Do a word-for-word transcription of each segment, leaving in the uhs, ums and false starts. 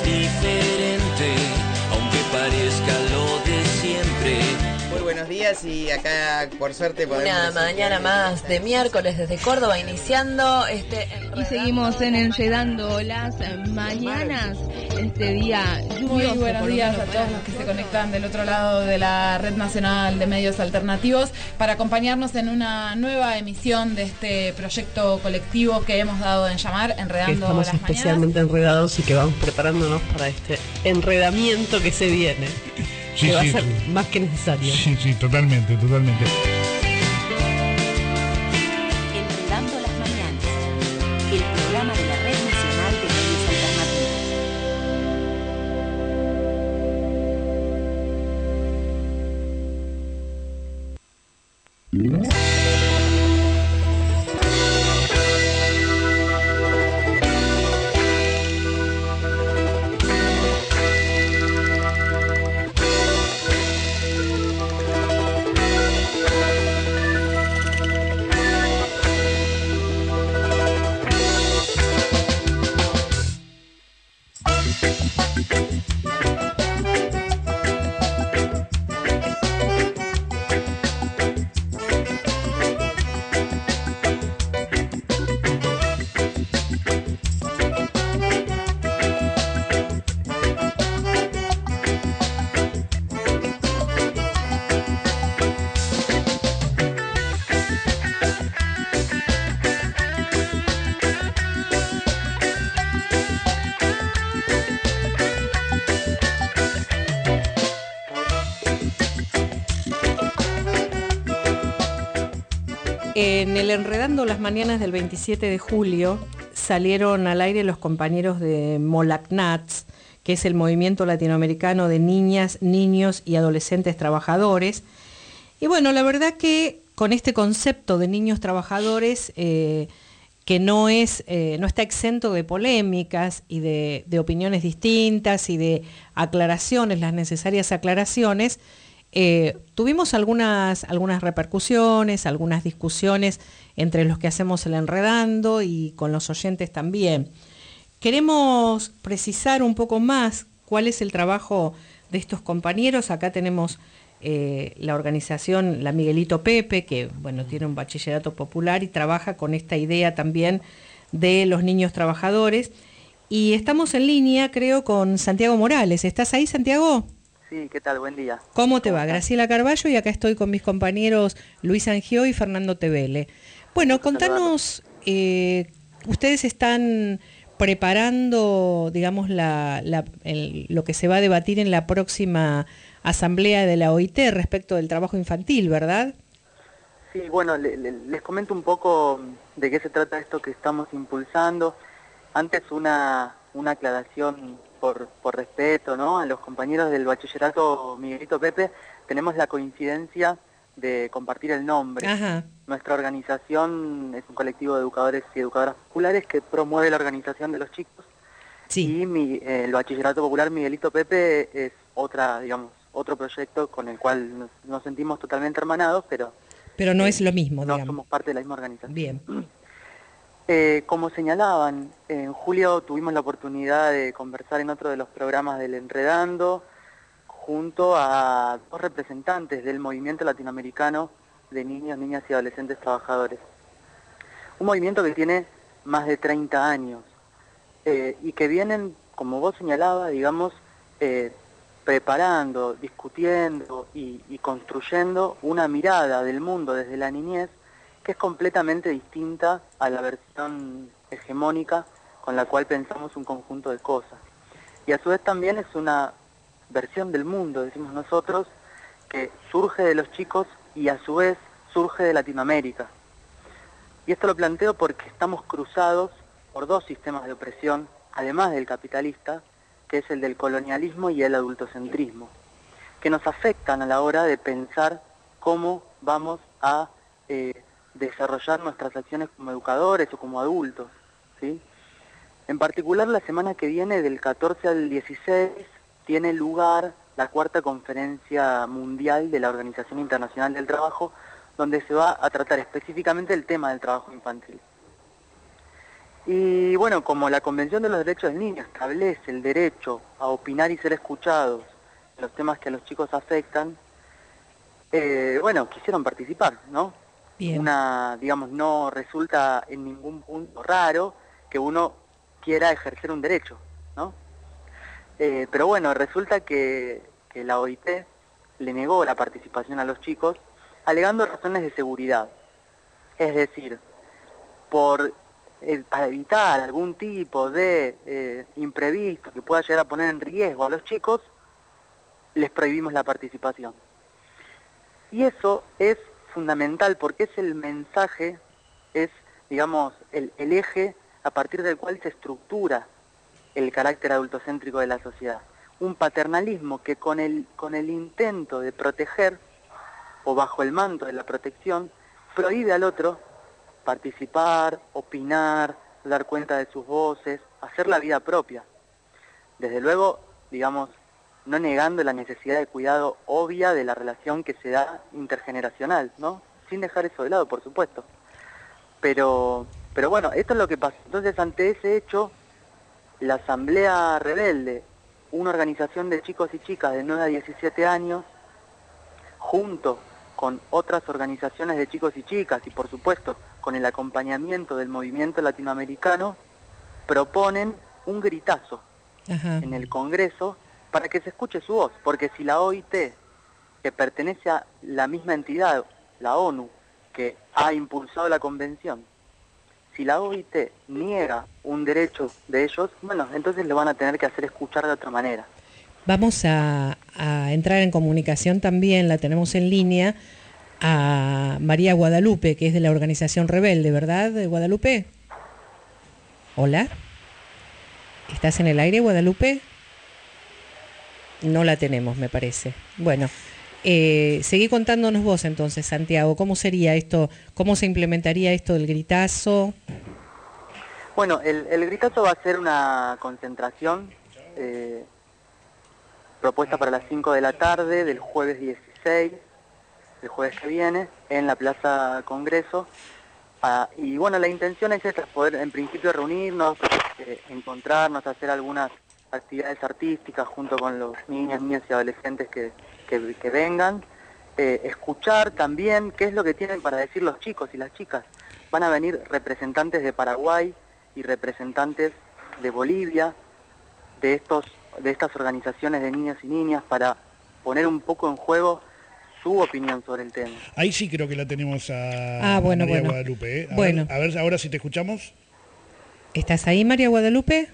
diferente, aunque parezca lo de siempre. Muy buenos días y acá por suerte podemos... Una mañana más de miércoles desde Córdoba iniciando este... Y seguimos en Enredando las Mañanas, este día lluvioso. Muy buenos días a todos los que se conectan del otro lado de la Red Nacional de Medios Alternativos para acompañarnos en una nueva emisión de este proyecto colectivo que hemos dado en llamar Enredando que estamos las especialmente Mañanas. enredados y que vamos preparándonos para este enredamiento que se viene. Sí, que va sí, a ser sí. más que necesario. Sí, sí, totalmente, totalmente. Enredando las Mañanas, el programa de la Red Nacional de Medios Alternativos. En el Enredando las Mañanas del veintisiete de julio salieron al aire los compañeros de MOLACNATS, que es el Movimiento Latinoamericano de Niñas, Niños y Adolescentes Trabajadores. Y bueno, la verdad que con este concepto de niños trabajadores, eh, que no, es, eh, no está exento de polémicas y de, de opiniones distintas y de aclaraciones, las necesarias aclaraciones, Eh, tuvimos algunas, algunas repercusiones, algunas discusiones entre los que hacemos el Enredando y con los oyentes también. Queremos precisar un poco más cuál es el trabajo de estos compañeros. Acá tenemos eh, la organización La Miguelito Pepe, que bueno, tiene un bachillerato popular y trabaja con esta idea también de los niños trabajadores. Y estamos en línea, creo, con Santiago Morales. ¿Estás ahí, Santiago? Sí, ¿qué tal? Buen día. ¿Cómo te va? Graciela Carballo, y acá estoy con mis compañeros Luis Angió y Fernando Tevele. Bueno, contanos, eh, ustedes están preparando, digamos, la, la, el, lo que se va a debatir en la próxima asamblea de la O I T respecto del trabajo infantil, ¿verdad? Sí, bueno, le, le, les comento un poco de qué se trata esto que estamos impulsando. Antes una, una aclaración por, por respeto, ¿no? A los compañeros del bachillerato Miguelito Pepe, tenemos la coincidencia de compartir el nombre. Ajá. Nuestra organización es un colectivo de educadores y educadoras populares que promueve la organización de los chicos. Sí. Y mi, eh, el bachillerato popular Miguelito Pepe es otra, digamos, otro proyecto con el cual nos, nos sentimos totalmente hermanados, pero... Pero no eh, es lo mismo, no digamos. somos parte de la misma organización. Bien. Eh, como señalaban, en julio tuvimos la oportunidad de conversar en otro de los programas del Enredando junto a dos representantes del movimiento latinoamericano de niños, niñas y adolescentes trabajadores. Un movimiento que tiene más de treinta años eh, y que vienen, como vos señalabas, digamos, eh, preparando, discutiendo y, y construyendo una mirada del mundo desde la niñez que es completamente distinta a la versión hegemónica con la cual pensamos un conjunto de cosas. Y a su vez también es una versión del mundo, decimos nosotros, que surge de los chicos y a su vez surge de Latinoamérica. Y esto lo planteo porque estamos cruzados por dos sistemas de opresión, además del capitalista, que es el del colonialismo y el adultocentrismo, que nos afectan a la hora de pensar cómo vamos a... Eh, desarrollar nuestras acciones como educadores o como adultos, ¿sí? En particular, la semana que viene, del catorce al dieciséis, tiene lugar la cuarta conferencia mundial de la Organización Internacional del Trabajo, donde se va a tratar específicamente el tema del trabajo infantil. Y bueno, como la Convención de los Derechos del Niño establece el derecho a opinar y ser escuchados en los temas que a los chicos afectan, eh, bueno, quisieron participar, ¿no? Bien. Una, digamos, no resulta en ningún punto raro que uno quiera ejercer un derecho, ¿no? Eh, pero bueno, resulta que, que la O I T le negó la participación a los chicos, alegando razones de seguridad. Es decir, por eh, para evitar algún tipo de eh, imprevisto que pueda llegar a poner en riesgo a los chicos, les prohibimos la participación. Y eso es fundamental porque es el mensaje, es, digamos, el, el eje a partir del cual se estructura el carácter adultocéntrico de la sociedad. Un paternalismo que con el, con el intento de proteger, o bajo el manto de la protección, prohíbe al otro participar, opinar, dar cuenta de sus voces, hacer la vida propia. Desde luego, digamos, no negando la necesidad de cuidado obvia de la relación que se da intergeneracional, ¿no? Sin dejar eso de lado, por supuesto. Pero, pero bueno, esto es lo que pasa. Entonces, ante ese hecho, la Asamblea Rebelde, una organización de chicos y chicas de nueve a diecisiete años, junto con otras organizaciones de chicos y chicas, y por supuesto con el acompañamiento del movimiento latinoamericano, proponen un gritazo Ajá. en el Congreso para que se escuche su voz, porque si la O I T, que pertenece a la misma entidad, la ONU, que ha impulsado la convención, si la O I T niega un derecho de ellos, bueno, entonces lo van a tener que hacer escuchar de otra manera. Vamos a, a entrar en comunicación también, la tenemos en línea, a María Guadalupe, que es de la organización Rebelde, ¿verdad, Guadalupe? Hola. ¿Estás en el aire, Guadalupe? No la tenemos, me parece. Bueno, eh, seguí contándonos vos entonces, Santiago, ¿cómo sería esto? ¿Cómo se implementaría esto del gritazo? Bueno, el, el gritazo va a ser una concentración eh, propuesta para las cinco de la tarde del jueves dieciséis, el jueves que viene, en la Plaza Congreso. Ah, y bueno, la intención es esta, poder en principio reunirnos, eh, encontrarnos, hacer algunas actividades artísticas junto con los niños, niñas y adolescentes que, que, que vengan, eh, escuchar también qué es lo que tienen para decir los chicos y las chicas. Van a venir representantes de Paraguay y representantes de Bolivia, de estos de estas organizaciones de niños y niñas, para poner un poco en juego su opinión sobre el tema. Ahí sí creo que la tenemos a, ah, bueno, a María bueno. Guadalupe. ¿eh? A, bueno. ver, a ver ahora si te escuchamos. ¿Estás ahí, María Guadalupe?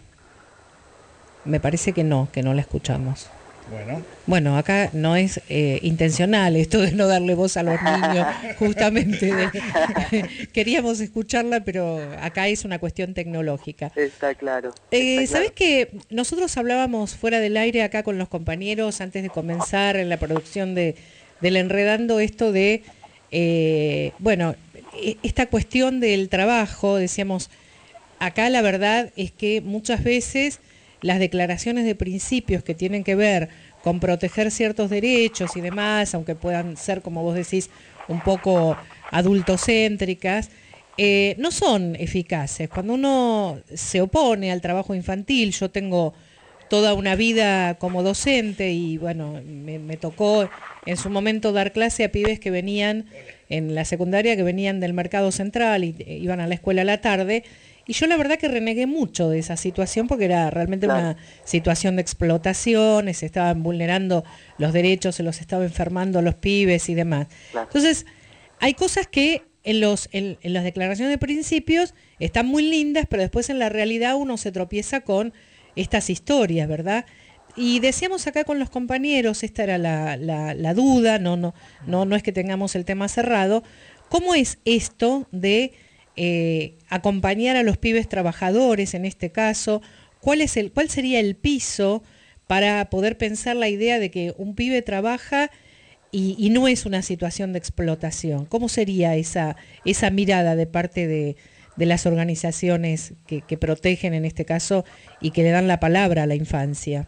Me parece que no, que no la escuchamos. Bueno. Bueno, acá no es eh, intencional esto de no darle voz a los niños, justamente. De, queríamos escucharla, pero acá es una cuestión tecnológica. Está claro. Eh, está ¿Sabés claro. que nosotros hablábamos fuera del aire acá con los compañeros antes de comenzar en la producción de del Enredando esto de, eh, bueno, esta cuestión del trabajo, decíamos, acá la verdad es que muchas veces las declaraciones de principios que tienen que ver con proteger ciertos derechos y demás, aunque puedan ser, como vos decís, un poco adultocéntricas, eh, no son eficaces. Cuando uno se opone al trabajo infantil, yo tengo toda una vida como docente y bueno, me, me tocó en su momento dar clase a pibes que venían en la secundaria, que venían del mercado central y eh, iban a la escuela a la tarde. Y yo la verdad que renegué mucho de esa situación porque era realmente claro. una situación de explotación, se estaban vulnerando los derechos, se los estaba enfermando a los pibes y demás. Claro. Entonces, hay cosas que en, los, en, en las declaraciones de principios están muy lindas, pero después en la realidad uno se tropieza con estas historias, ¿verdad? Y decíamos acá con los compañeros, esta era la, la, la duda, no, no, no, no es que tengamos el tema cerrado, ¿cómo es esto de Eh, acompañar a los pibes trabajadores en este caso? ¿Cuál es el, cuál sería el piso para poder pensar la idea de que un pibe trabaja y, y no es una situación de explotación? ¿Cómo sería esa, esa mirada de parte de, de las organizaciones que, que protegen en este caso y que le dan la palabra a la infancia?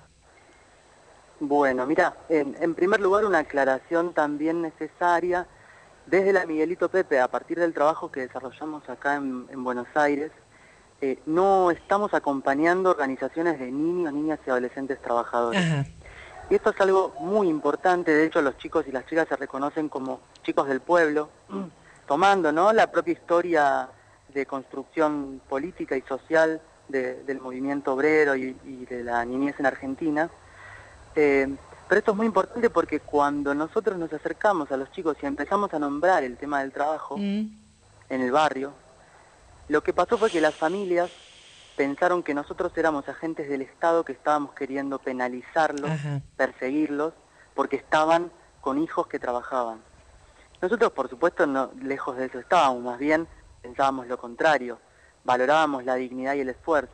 Bueno, mira, en, en primer lugar una aclaración también necesaria. Desde la Miguelito Pepe, a partir del trabajo que desarrollamos acá en, en Buenos Aires, eh, no estamos acompañando organizaciones de niños, niñas y adolescentes trabajadores. Ajá. Y esto es algo muy importante, de hecho los chicos y las chicas se reconocen como chicos del pueblo, tomando, ¿no?, la propia historia de construcción política y social de, del movimiento obrero y, y de la niñez en Argentina. Eh, pero esto es muy importante porque cuando nosotros nos acercamos a los chicos y empezamos a nombrar el tema del trabajo mm. en el barrio, lo que pasó fue que las familias pensaron que nosotros éramos agentes del Estado que estábamos queriendo penalizarlos, Ajá. perseguirlos, porque estaban con hijos que trabajaban. Nosotros, por supuesto, no, lejos de eso estábamos, más bien pensábamos lo contrario, valorábamos la dignidad y el esfuerzo.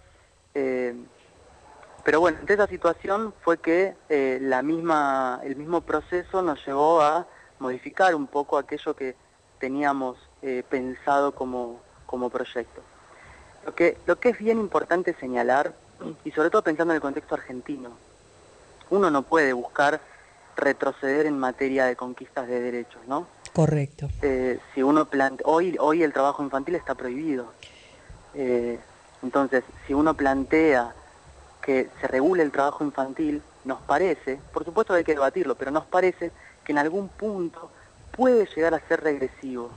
Eh, pero bueno, entre esa situación fue que eh, la misma, el mismo proceso nos llevó a modificar un poco aquello que teníamos eh, pensado como, como proyecto. Lo que, lo que es bien importante señalar, y sobre todo pensando en el contexto argentino, uno no puede buscar retroceder en materia de conquistas de derechos, ¿no? Correcto. Eh, si uno plante... hoy, hoy el trabajo infantil está prohibido. Eh, entonces, si uno plantea que se regule el trabajo infantil, nos parece, por supuesto hay que debatirlo, pero nos parece que en algún punto puede llegar a ser regresivo.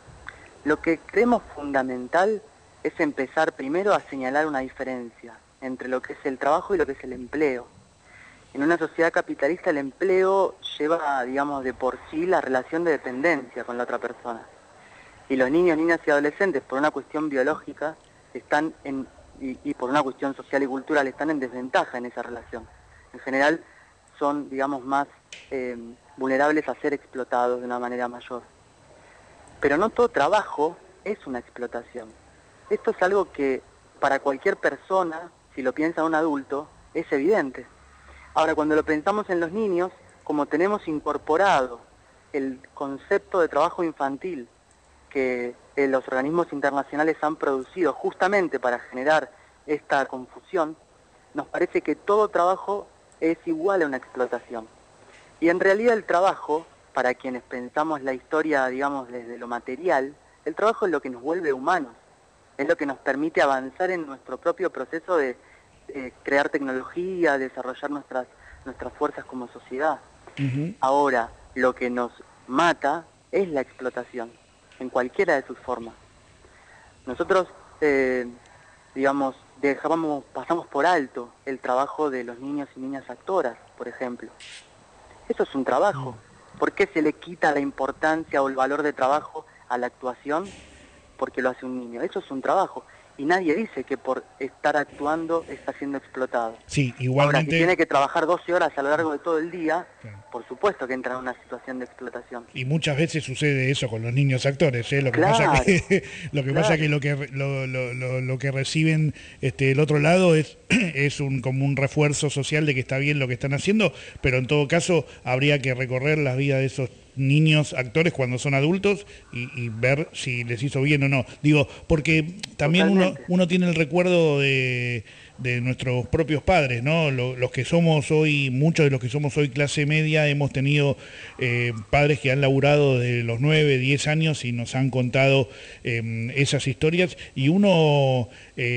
Lo que creemos fundamental es empezar primero a señalar una diferencia entre lo que es el trabajo y lo que es el empleo. En una sociedad capitalista el empleo lleva, digamos, de por sí la relación de dependencia con la otra persona. Y los niños, niñas y adolescentes, por una cuestión biológica, están en, y, y por una cuestión social y cultural, están en desventaja en esa relación. En general son, digamos, más eh, vulnerables a ser explotados de una manera mayor. Pero no todo trabajo es una explotación. Esto es algo que para cualquier persona, si lo piensa un adulto, es evidente. Ahora, cuando lo pensamos en los niños, como tenemos incorporado el concepto de trabajo infantil que eh, los organismos internacionales han producido justamente para generar esta confusión, nos parece que todo trabajo es igual a una explotación. Y en realidad el trabajo, para quienes pensamos la historia, digamos, desde lo material, el trabajo es lo que nos vuelve humanos, es lo que nos permite avanzar en nuestro propio proceso de Eh, crear tecnología, desarrollar nuestras nuestras fuerzas como sociedad. Uh-huh. Ahora, lo que nos mata es la explotación, en cualquiera de sus formas. Nosotros, eh, digamos, dejamos, pasamos por alto el trabajo de los niños y niñas actoras, por ejemplo. Eso es un trabajo. Uh-huh. ¿Por qué se le quita la importancia o el valor de trabajo a la actuación? Porque lo hace un niño. Eso es un trabajo. Y nadie dice que por estar actuando está siendo explotado. Sí, igualmente... Ahora, si tiene que trabajar doce horas a lo largo de todo el día, sí, por supuesto que entra en una situación de explotación. Y muchas veces sucede eso con los niños actores, ¿eh? Lo que claro, pasa que lo que claro. pasa que lo que lo, lo, lo, lo que reciben este el otro lado es es un como un refuerzo social de que está bien lo que están haciendo, pero en todo caso habría que recorrer las vidas de esos niños actores cuando son adultos y, y ver si les hizo bien o no. Digo, porque también uno, uno tiene el recuerdo de, de nuestros propios padres, ¿no? Los, los que somos hoy, muchos de los que somos hoy clase media, hemos tenido eh, padres que han laburado desde los nueve, diez años y nos han contado eh, esas historias y uno...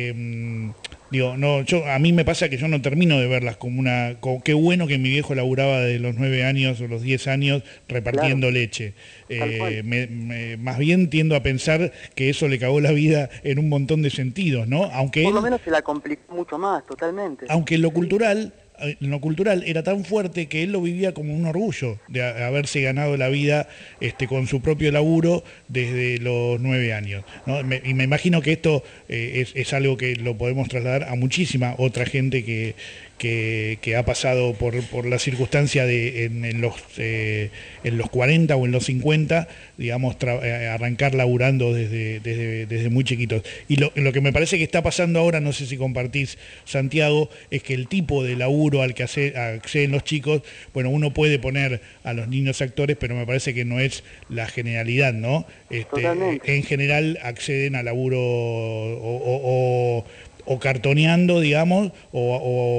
Eh, Digo, no, yo a mí me pasa que yo no termino de verlas como una... Como, qué bueno que mi viejo laburaba de los nueve años o los diez años repartiendo claro. leche. Eh, me, me, más bien tiendo a pensar que eso le cagó la vida en un montón de sentidos, ¿no? Aunque Por él, lo menos se la complicó mucho más, totalmente. Aunque en lo cultural... en lo cultural era tan fuerte que él lo vivía como un orgullo de haberse ganado la vida este, con su propio laburo desde los nueve años, ¿no? Me, y me imagino que esto eh, es, es algo que lo podemos trasladar a muchísima otra gente que, que, que ha pasado por, por la circunstancia de en, en, los, eh, en los cuarenta o en los cincuenta, digamos, arrancar laburando desde, desde, desde muy chiquitos. Y lo, lo que me parece que está pasando ahora, no sé si compartís, Santiago, es que el tipo de laburo al que acceden los chicos, bueno, uno puede poner a los niños actores, pero me parece que no es la generalidad, ¿no? Este, en general acceden a laburo o, o, o, o cartoneando, digamos, o,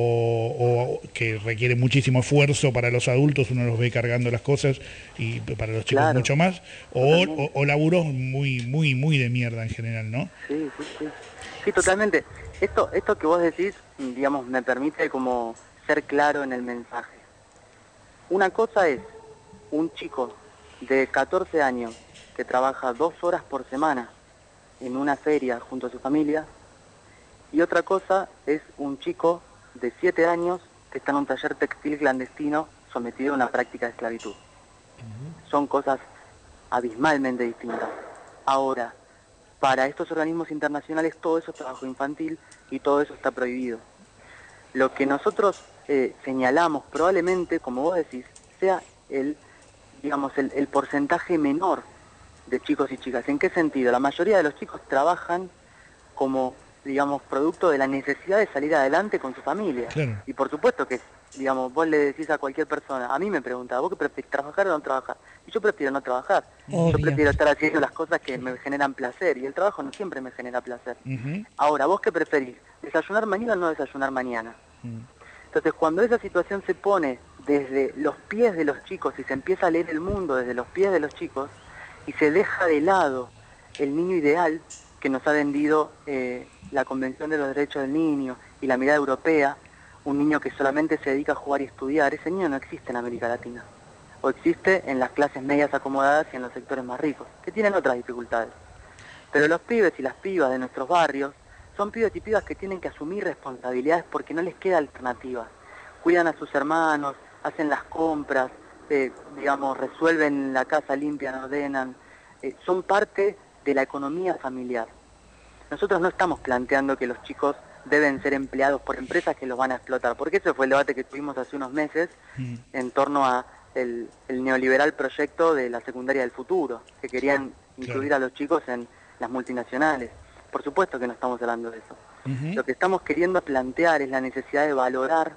o, o que requiere muchísimo esfuerzo para los adultos, uno los ve cargando las cosas y para los chicos Claro. mucho más, o, o, o laburos muy, muy, muy de mierda en general, ¿no? Sí, sí, sí. Sí, totalmente. Esto, esto que vos decís, digamos, me permite como ser claro en el mensaje. Una cosa es un chico de catorce años que trabaja dos horas por semana en una feria junto a su familia, y otra cosa es un chico de siete años que está en un taller textil clandestino sometido a una práctica de esclavitud. Uh-huh. Son cosas abismalmente distintas. Ahora, para estos organismos internacionales todo eso es trabajo infantil y todo eso está prohibido. Lo que nosotros eh, señalamos probablemente, como vos decís, sea el, digamos, el, el porcentaje menor de chicos y chicas. ¿En qué sentido? La mayoría de los chicos trabajan como, digamos, producto de la necesidad de salir adelante con su familia. Claro. Y por supuesto que, digamos, vos le decís a cualquier persona, a mí me pregunta, ¿vos qué prefieres, trabajar o no trabajar? Y yo prefiero no trabajar. Obvio. Yo prefiero estar haciendo las cosas que me generan placer, y el trabajo no siempre me genera placer. Uh-huh. Ahora, ¿vos qué preferís? ¿Desayunar mañana o no desayunar mañana? Uh-huh. Entonces, cuando esa situación se pone desde los pies de los chicos y se empieza a leer el mundo desde los pies de los chicos, y se deja de lado el niño ideal que nos ha vendido eh, la Convención de los Derechos del Niño y la mirada europea, un niño que solamente se dedica a jugar y estudiar, ese niño no existe en América Latina, o existe en las clases medias acomodadas y en los sectores más ricos, que tienen otras dificultades. Pero los pibes y las pibas de nuestros barrios son pibes y pibas que tienen que asumir responsabilidades porque no les queda alternativa. Cuidan a sus hermanos, hacen las compras, eh, digamos, resuelven la casa, limpian, ordenan, eh, son parte de la economía familiar. Nosotros no estamos planteando que los chicos deben ser empleados por empresas que los van a explotar, porque ese fue el debate que tuvimos hace unos meses mm. en torno a el, el neoliberal proyecto de la secundaria del futuro, que querían incluir claro. a los chicos en las multinacionales. Por supuesto que no estamos hablando de eso. Uh-huh. Lo que estamos queriendo plantear es la necesidad de valorar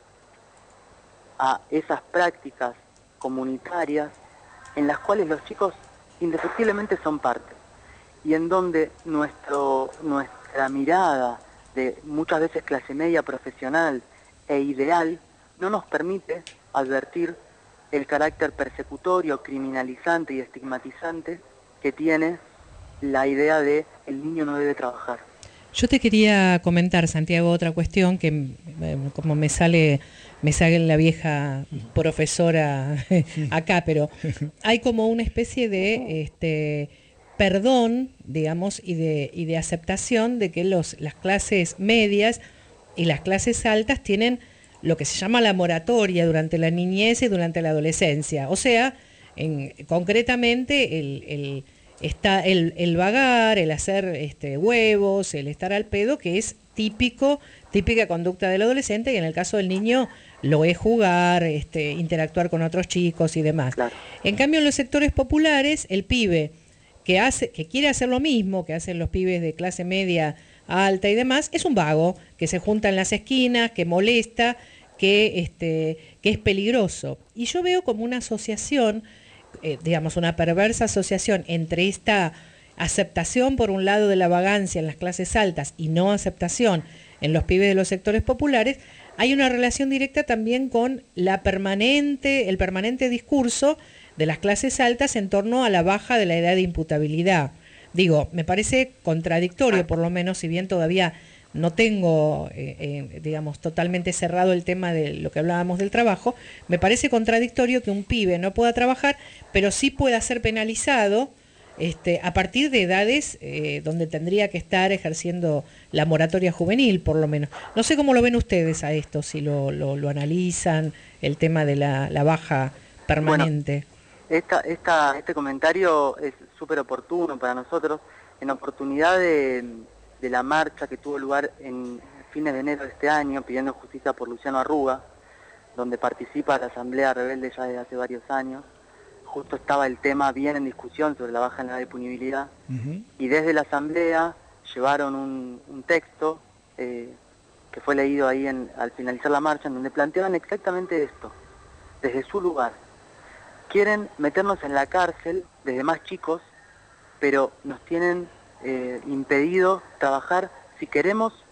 a esas prácticas comunitarias en las cuales los chicos indefectiblemente son parte, y en donde nuestro, nuestra mirada de muchas veces clase media profesional e ideal no nos permite advertir el carácter persecutorio, criminalizante y estigmatizante que tiene la idea de el niño no debe trabajar. Yo te quería comentar, Santiago, otra cuestión que como me sale me sale la vieja profesora acá, pero hay como una especie de este perdón, digamos, y de, y de aceptación de que los, las clases medias y las clases altas tienen lo que se llama la moratoria durante la niñez y durante la adolescencia. O sea, en, concretamente el, el, está el, el vagar, el hacer este, huevos, el estar al pedo, que es típico, típica conducta del adolescente, y en el caso del niño lo es jugar, este, interactuar con otros chicos y demás. Claro. En cambio, en los sectores populares, el pibe que hace, que quiere hacer lo mismo que hacen los pibes de clase media alta y demás, es un vago, que se junta en las esquinas, que molesta, que, este, que es peligroso. Y yo veo como una asociación, eh, digamos, una perversa asociación entre esta aceptación por un lado de la vagancia en las clases altas y no aceptación en los pibes de los sectores populares. Hay una relación directa también con la permanente, el permanente discurso de las clases altas en torno a la baja de la edad de imputabilidad. Digo, me parece contradictorio, por lo menos, si bien todavía no tengo, eh, eh, digamos, totalmente cerrado el tema de lo que hablábamos del trabajo, me parece contradictorio que un pibe no pueda trabajar, pero sí pueda ser penalizado este, a partir de edades eh, donde tendría que estar ejerciendo la moratoria juvenil, por lo menos. No sé cómo lo ven ustedes a esto, si lo, lo, lo analizan, el tema de la, la baja permanente. Bueno, esta, esta, este comentario es súper oportuno para nosotros. En oportunidad de, de la marcha que tuvo lugar en fines de enero de este año, pidiendo justicia por Luciano Arruga, donde participa la Asamblea Rebelde ya desde hace varios años, justo estaba el tema bien en discusión sobre la baja en la edad de punibilidad, uh-huh. y desde la Asamblea llevaron un, un texto eh, que fue leído ahí en, al finalizar la marcha, en donde planteaban exactamente esto, desde su lugar. Quieren meternos en la cárcel desde más chicos, pero nos tienen eh, impedido trabajar si queremos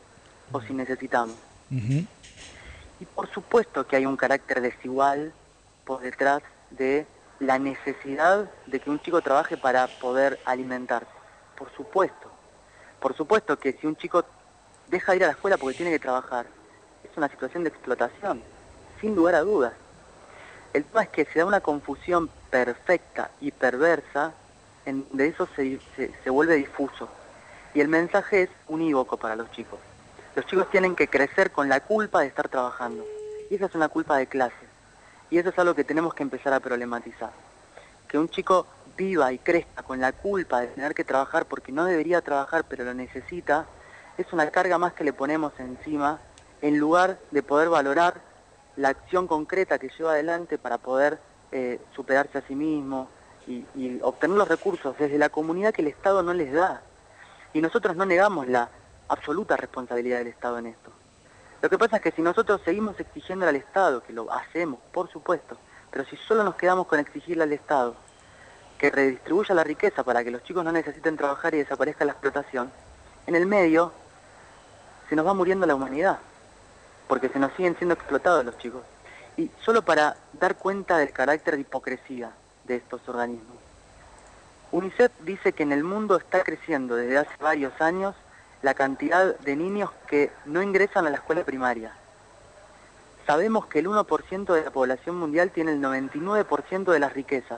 o si necesitamos. Uh-huh. Y por supuesto que hay un carácter desigual por detrás de la necesidad de que un chico trabaje para poder alimentarse. Por supuesto. Por supuesto que si un chico deja de ir a la escuela porque tiene que trabajar, es una situación de explotación, sin lugar a dudas. El tema es que se da una confusión perfecta y perversa en donde eso se, se, se vuelve difuso. Y el mensaje es unívoco para los chicos. Los chicos tienen que crecer con la culpa de estar trabajando. Y esa es una culpa de clase. Y eso es algo que tenemos que empezar a problematizar. Que un chico viva y crezca con la culpa de tener que trabajar porque no debería trabajar pero lo necesita, es una carga más que le ponemos encima en lugar de poder valorar la acción concreta que lleva adelante para poder eh, superarse a sí mismo y, y obtener los recursos desde la comunidad que el Estado no les da. Y nosotros no negamos la absoluta responsabilidad del Estado en esto. Lo que pasa es que si nosotros seguimos exigiendo al Estado, que lo hacemos, por supuesto, pero si solo nos quedamos con exigirle al Estado que redistribuya la riqueza para que los chicos no necesiten trabajar y desaparezca la explotación, en el medio se nos va muriendo la humanidad, porque se nos siguen siendo explotados los chicos. Y solo para dar cuenta del carácter de hipocresía de estos organismos. UNICEF dice que en el mundo está creciendo desde hace varios años la cantidad de niños que no ingresan a la escuela primaria. Sabemos que el uno por ciento de la población mundial tiene el noventa y nueve por ciento de las riquezas.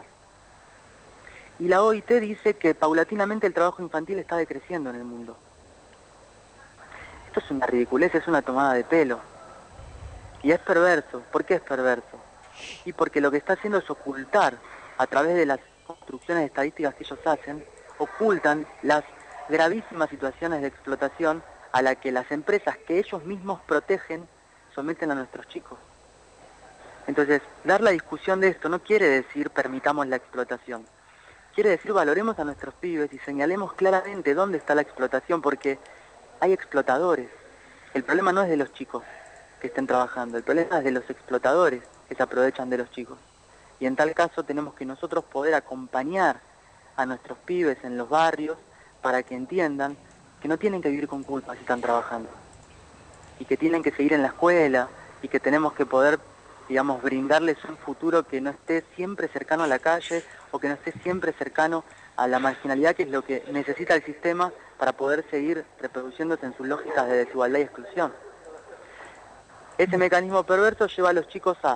Y la O I T dice que paulatinamente el trabajo infantil está decreciendo en el mundo. Esto es una ridiculez, es una tomada de pelo. Y es perverso. ¿Por qué es perverso? Y porque lo que está haciendo es ocultar, a través de las construcciones estadísticas que ellos hacen, ocultan las gravísimas situaciones de explotación a la que las empresas que ellos mismos protegen someten a nuestros chicos. Entonces, dar la discusión de esto no quiere decir permitamos la explotación. Quiere decir valoremos a nuestros pibes y señalemos claramente dónde está la explotación, porque hay explotadores. El problema no es de los chicos que estén trabajando, el problema es de los explotadores que se aprovechan de los chicos. Y en tal caso tenemos que nosotros poder acompañar a nuestros pibes en los barrios para que entiendan que no tienen que vivir con culpa si están trabajando. Y que tienen que seguir en la escuela y que tenemos que poder, digamos, brindarles un futuro que no esté siempre cercano a la calle o que no esté siempre cercano a la marginalidad, que es lo que necesita el sistema para poder seguir reproduciéndose en sus lógicas de desigualdad y exclusión. Ese mecanismo perverso lleva a los chicos a,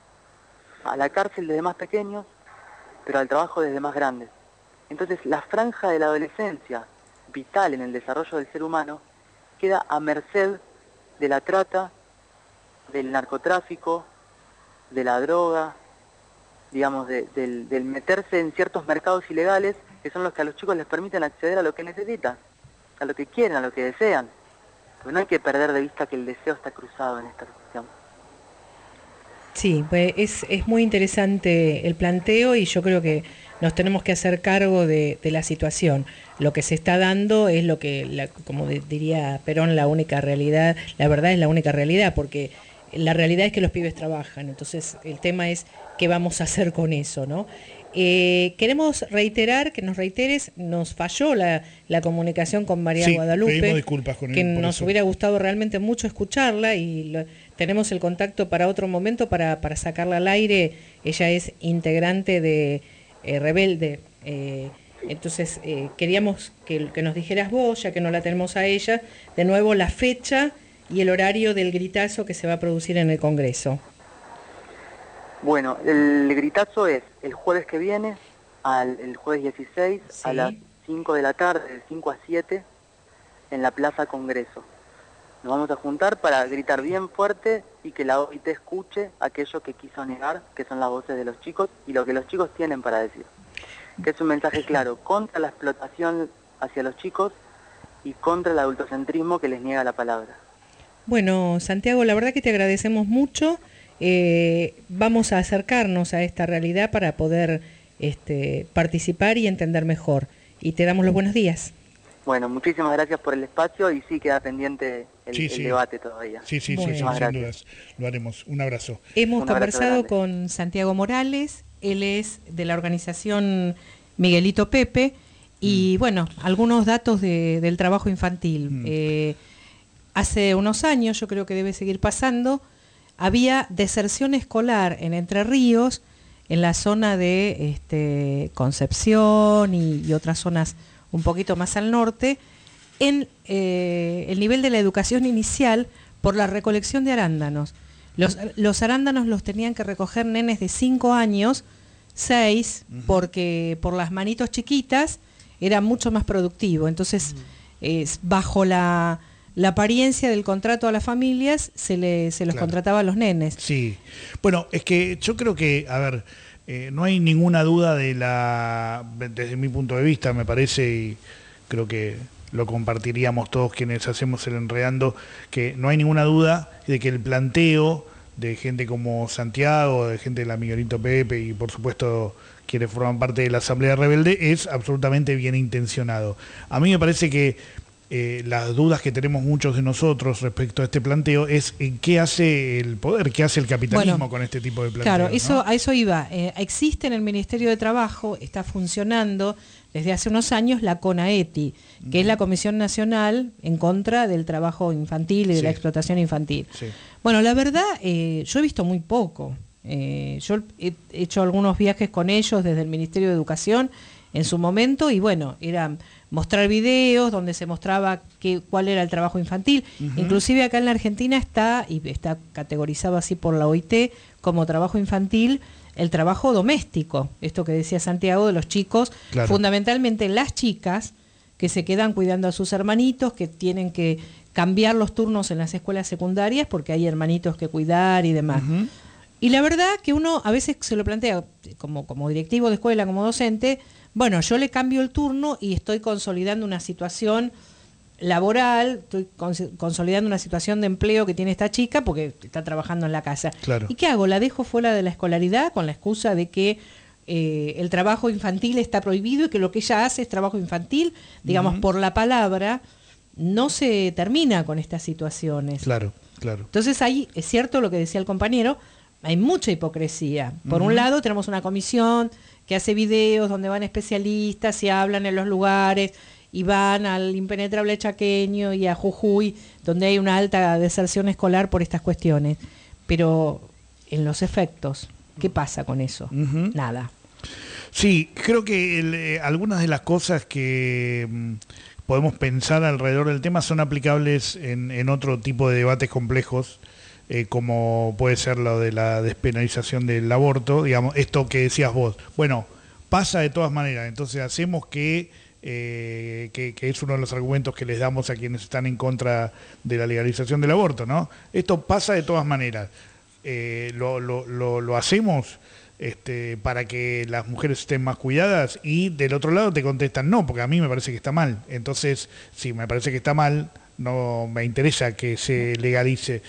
a la cárcel desde más pequeños, pero al trabajo desde más grandes. Entonces la franja de la adolescencia, vital en el desarrollo del ser humano, queda a merced de la trata, del narcotráfico, de la droga, digamos, de, del, del meterse en ciertos mercados ilegales que son los que a los chicos les permiten acceder a lo que necesitan, a lo que quieren, a lo que desean. Porque no hay que perder de vista que el deseo está cruzado en esta cuestión. Sí, pues es, es muy interesante el planteo y yo creo que nos tenemos que hacer cargo de, de la situación. Lo que se está dando es lo que, la, como diría Perón, la única realidad, la verdad es la única realidad, porque la realidad es que los pibes trabajan, entonces el tema es qué vamos a hacer con eso, ¿no? Eh, queremos reiterar, que nos reiteres, nos falló la, la comunicación con María sí, Guadalupe, pedimos disculpas con que él, nos eso. hubiera gustado realmente mucho escucharla y lo, tenemos el contacto para otro momento para, para sacarla al aire. Ella es integrante de eh, Rebelde, eh, entonces eh, queríamos que, que nos dijeras vos, ya que no la tenemos a ella, de nuevo la fecha y el horario del gritazo que se va a producir en el Congreso. Bueno, el gritazo es el jueves que viene, al, el jueves dieciséis, sí, a las cinco de la tarde, de cinco a siete, en la Plaza Congreso. Nos vamos a juntar para gritar bien fuerte y que la O I T escuche aquello que quiso negar, que son las voces de los chicos y lo que los chicos tienen para decir. Que es un mensaje claro contra la explotación hacia los chicos y contra el adultocentrismo que les niega la palabra. Bueno, Santiago, la verdad que te agradecemos mucho. Eh, vamos a acercarnos a esta realidad para poder este, participar y entender mejor. Y te damos los buenos días. Bueno, muchísimas gracias por el espacio y sí, queda pendiente el, sí, el sí. debate todavía. Sí, sí, bueno. sí, sí, sin dudas. Lo haremos. Un abrazo. Hemos Un conversado abrazo con Santiago Morales, él es de la organización Miguelito Pepe, y mm. bueno, algunos datos de, del trabajo infantil. Mm. Eh, Hace unos años, yo creo que debe seguir pasando, había deserción escolar en Entre Ríos, en la zona de este, Concepción y, y otras zonas un poquito más al norte, en eh, el nivel de la educación inicial por la recolección de arándanos. Los, los arándanos los tenían que recoger nenes de cinco años, seis, uh-huh. porque por las manitos chiquitas era mucho más productivo. Entonces, uh-huh. eh, bajo la... la apariencia del contrato a las familias se, le, se los claro. contrataba a los nenes. Sí. Bueno, es que yo creo que, a ver, eh, no hay ninguna duda de la, desde mi punto de vista, me parece, y creo que lo compartiríamos todos quienes hacemos el Enredando, que no hay ninguna duda de que el planteo de gente como Santiago, de gente de la Miguelito Pepe y por supuesto quienes forman parte de la Asamblea Rebelde es absolutamente bien intencionado. A mí me parece que Eh, las dudas que tenemos muchos de nosotros respecto a este planteo es en qué hace el poder, qué hace el capitalismo bueno, con este tipo de planteo. Claro, eso, ¿no? a eso iba. Eh, existe en el Ministerio de Trabajo, está funcionando desde hace unos años la CONAETI, que uh-huh. es la Comisión Nacional en contra del trabajo infantil y de sí. la explotación infantil. Sí. Bueno, la verdad, eh, yo he visto muy poco. Eh, yo he hecho algunos viajes con ellos desde el Ministerio de Educación en su momento y bueno, eran mostrar videos donde se mostraba que, cuál era el trabajo infantil. Uh-huh. Inclusive acá en la Argentina está, y está categorizado así por la O I T, como trabajo infantil, el trabajo doméstico. Esto que decía Santiago de los chicos, claro. fundamentalmente las chicas que se quedan cuidando a sus hermanitos, que tienen que cambiar los turnos en las escuelas secundarias porque hay hermanitos que cuidar y demás. Uh-huh. Y la verdad que uno a veces se lo plantea como, como directivo de escuela, como docente, bueno, yo le cambio el turno y estoy consolidando una situación laboral, estoy cons- consolidando una situación de empleo que tiene esta chica porque está trabajando en la casa. Claro. ¿Y qué hago? ¿La dejo fuera de la escolaridad con la excusa de que eh, el trabajo infantil está prohibido y que lo que ella hace es trabajo infantil? Digamos, uh-huh. por la palabra, no se termina con estas situaciones. Claro, claro. Entonces ahí, es cierto lo que decía el compañero, hay mucha hipocresía. Por uh-huh. un lado tenemos una comisión que hace videos donde van especialistas y hablan en los lugares y van al impenetrable chaqueño y a Jujuy, donde hay una alta deserción escolar por estas cuestiones. Pero en los efectos, ¿qué pasa con eso? Uh-huh. Nada. Sí, creo que el, eh, algunas de las cosas que mm, podemos pensar alrededor del tema son aplicables en, en otro tipo de debates complejos, Eh, como puede ser lo de la despenalización del aborto, digamos, esto que decías vos. Bueno, pasa de todas maneras, entonces hacemos que, eh, que, que es uno de los argumentos que les damos a quienes están en contra de la legalización del aborto, ¿no? Esto pasa de todas maneras. Eh, lo, lo, lo, lo hacemos este, para que las mujeres estén más cuidadas y del otro lado te contestan no, porque a mí me parece que está mal. Entonces, si me parece que está mal, no me interesa que se legalice.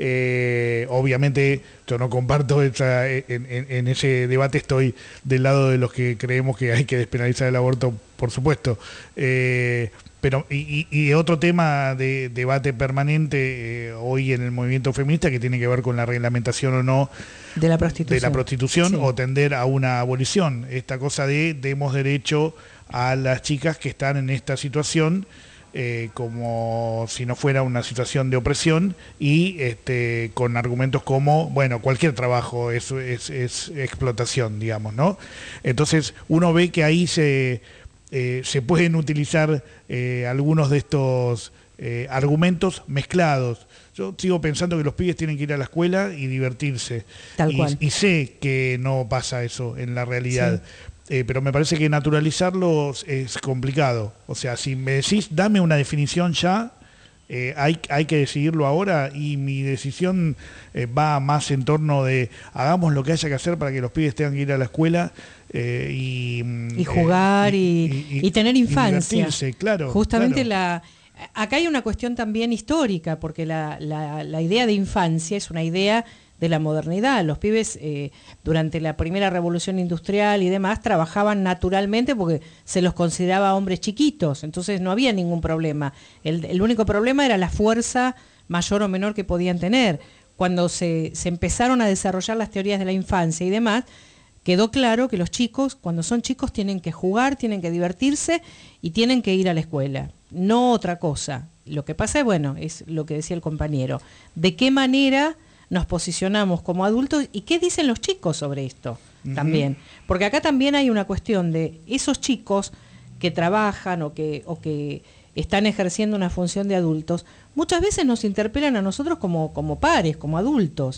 Eh, obviamente yo no comparto esa, en, en, en ese debate, estoy del lado de los que creemos que hay que despenalizar el aborto, por supuesto. Eh, pero y, y otro tema de debate permanente eh, hoy en el movimiento feminista que tiene que ver con la reglamentación o no de la prostitución, de la prostitución sí. o tender a una abolición. Esta cosa de demos derecho a las chicas que están en esta situación, Eh, como si no fuera una situación de opresión y este, con argumentos como, bueno, cualquier trabajo es, es, es explotación, digamos, ¿no? Entonces uno ve que ahí se, eh, se pueden utilizar eh, algunos de estos eh, argumentos mezclados. Yo sigo pensando que los pibes tienen que ir a la escuela y divertirse. Tal y, cual. y sé que no pasa eso en la realidad. Sí. Eh, pero me parece que naturalizarlo es complicado. O sea, si me decís, dame una definición ya, eh, hay, hay que decidirlo ahora y mi decisión eh, va más en torno de hagamos lo que haya que hacer para que los pibes tengan que ir a la escuela eh, y, y jugar eh, y, y, y, y tener infancia. Y claro, Justamente claro. la... Acá hay una cuestión también histórica, porque la, la, la idea de infancia es una idea de la modernidad. Los pibes eh, durante la primera revolución industrial y demás trabajaban naturalmente porque se los consideraba hombres chiquitos, entonces no había ningún problema. El, el único problema era la fuerza mayor o menor que podían tener. Cuando se, se empezaron a desarrollar las teorías de la infancia y demás, quedó claro que los chicos, cuando son chicos, tienen que jugar, tienen que divertirse y tienen que ir a la escuela, no otra cosa. Lo que pasa es, bueno, es lo que decía el compañero, de qué manera nos posicionamos como adultos y qué dicen los chicos sobre esto uh-huh. también. Porque acá también hay una cuestión de esos chicos que trabajan o que, o que están ejerciendo una función de adultos, muchas veces nos interpelan a nosotros como, como pares, como adultos.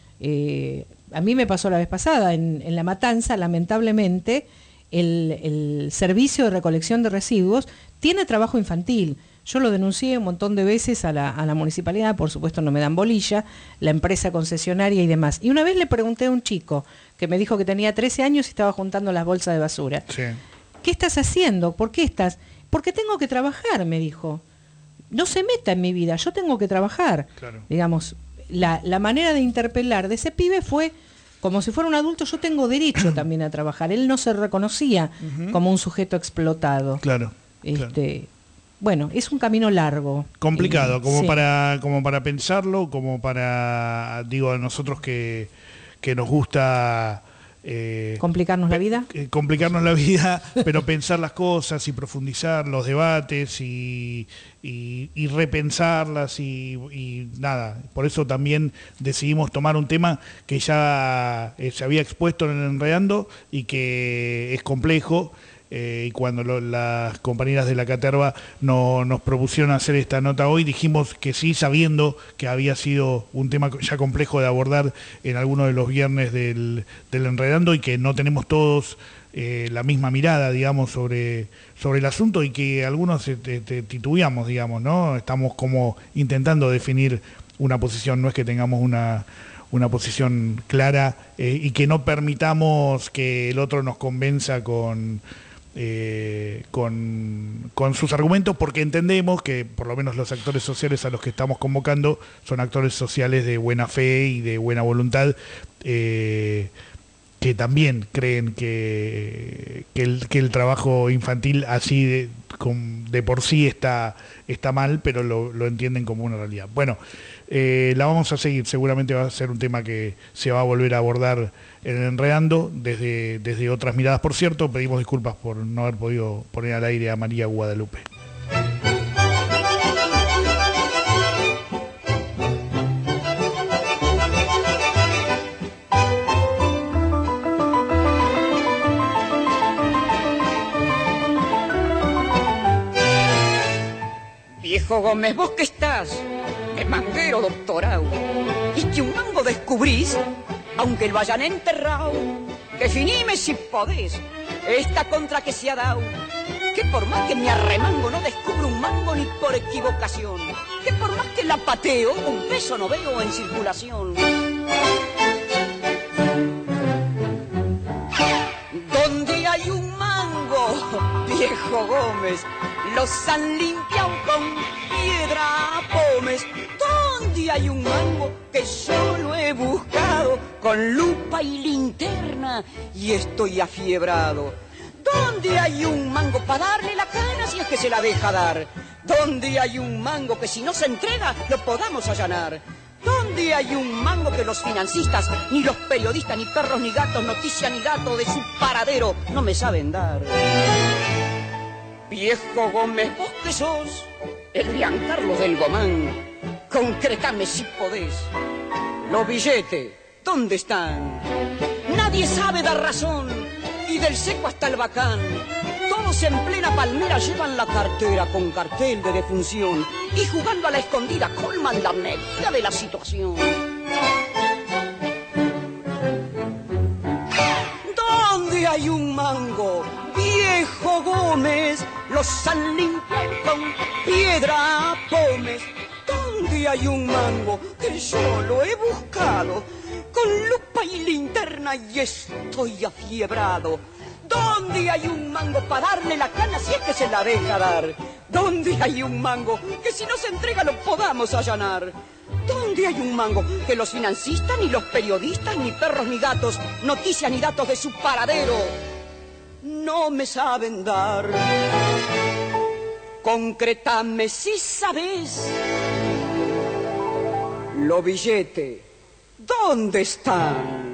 Eh, a mí me pasó la vez pasada, en, en La Matanza, lamentablemente, el, el servicio de recolección de residuos tiene trabajo infantil. Yo lo denuncié un montón de veces a la, a la municipalidad, por supuesto no me dan bolilla, la empresa concesionaria y demás. Y una vez le pregunté a un chico que me dijo que tenía trece años y estaba juntando las bolsas de basura. Sí. ¿Qué estás haciendo? ¿Por qué estás? Porque tengo que trabajar, me dijo. No se meta en mi vida, yo tengo que trabajar. Claro. Digamos, la, la manera de interpelar de ese pibe fue como si fuera un adulto, yo tengo derecho también a trabajar. Él no se reconocía uh-huh. como un sujeto explotado. Claro. Este, claro. Bueno, es un camino largo. Complicado, y, como sí. para como para pensarlo, como para, digo, a nosotros que, que nos gusta... Eh, ¿Complicarnos la vida? Eh, complicarnos la vida, pero pensar las cosas y profundizar los debates y, y, y repensarlas y, y nada. Por eso también decidimos tomar un tema que ya eh, se había expuesto en el Enredando y que es complejo. Eh, y cuando lo, las compañeras de la Caterva no, nos propusieron hacer esta nota hoy, dijimos que sí, sabiendo que había sido un tema ya complejo de abordar en alguno de los viernes del, del Enredando y que no tenemos todos eh, la misma mirada, digamos, sobre, sobre el asunto y que algunos te, te, titubeamos, digamos, ¿no? Estamos como intentando definir una posición, no es que tengamos una... una posición clara eh, y que no permitamos que el otro nos convenza con... Eh, con, con sus argumentos, porque entendemos que por lo menos los actores sociales a los que estamos convocando son actores sociales de buena fe y de buena voluntad, eh, que también creen que, que, el, que el trabajo infantil así de, con, de por sí está, está mal, pero lo, lo entienden como una realidad. Bueno, eh, la vamos a seguir, seguramente va a ser un tema que se va a volver a abordar en el Enredando desde, desde otras miradas. Por cierto, pedimos disculpas por no haber podido poner al aire a María Guadalupe. Viejo Gómez, ¿vos qué estás? De manguero doctorado. Y que un mango descubrís, aunque lo hayan enterrado. Definime si podés esta contra que se ha dado. Que por más que me arremango no descubro un mango ni por equivocación. Que por más que la pateo, un peso no veo en circulación. Donde hay un mango, viejo Gómez, los han limpiado con piedra pómez. Donde hay un mango que yo lo he buscado con lupa y linterna y estoy afiebrado. Donde hay un mango para darle la cana si es que se la deja dar. Donde hay un mango que si no se entrega lo podamos allanar. Donde hay un mango que los financistas, ni los periodistas, ni perros, ni gatos, noticia ni dato de su paradero no me saben dar. Viejo Gómez, vos que sos el Giancarlo del Gomán, concretame si podés. Los billetes, ¿dónde están? Nadie sabe dar razón, y del seco hasta el bacán. Todos en plena palmera llevan la cartera con cartel de defunción y jugando a la escondida colman la medida de la situación. ¿Dónde hay un mango, viejo Gómez? Los han limpiado con piedra pómez. ¿Dónde hay un mango que yo lo he buscado con lupa y linterna y estoy afiebrado? ¿Dónde hay un mango para darle la cana si es que se la deja dar? ¿Dónde hay un mango que si no se entrega lo podamos allanar? ¿Dónde hay un mango que los financistas, ni los periodistas, ni perros, ni gatos, noticias ni datos de su paradero no me saben dar? Concretame si sabes. Los billetes, ¿dónde están?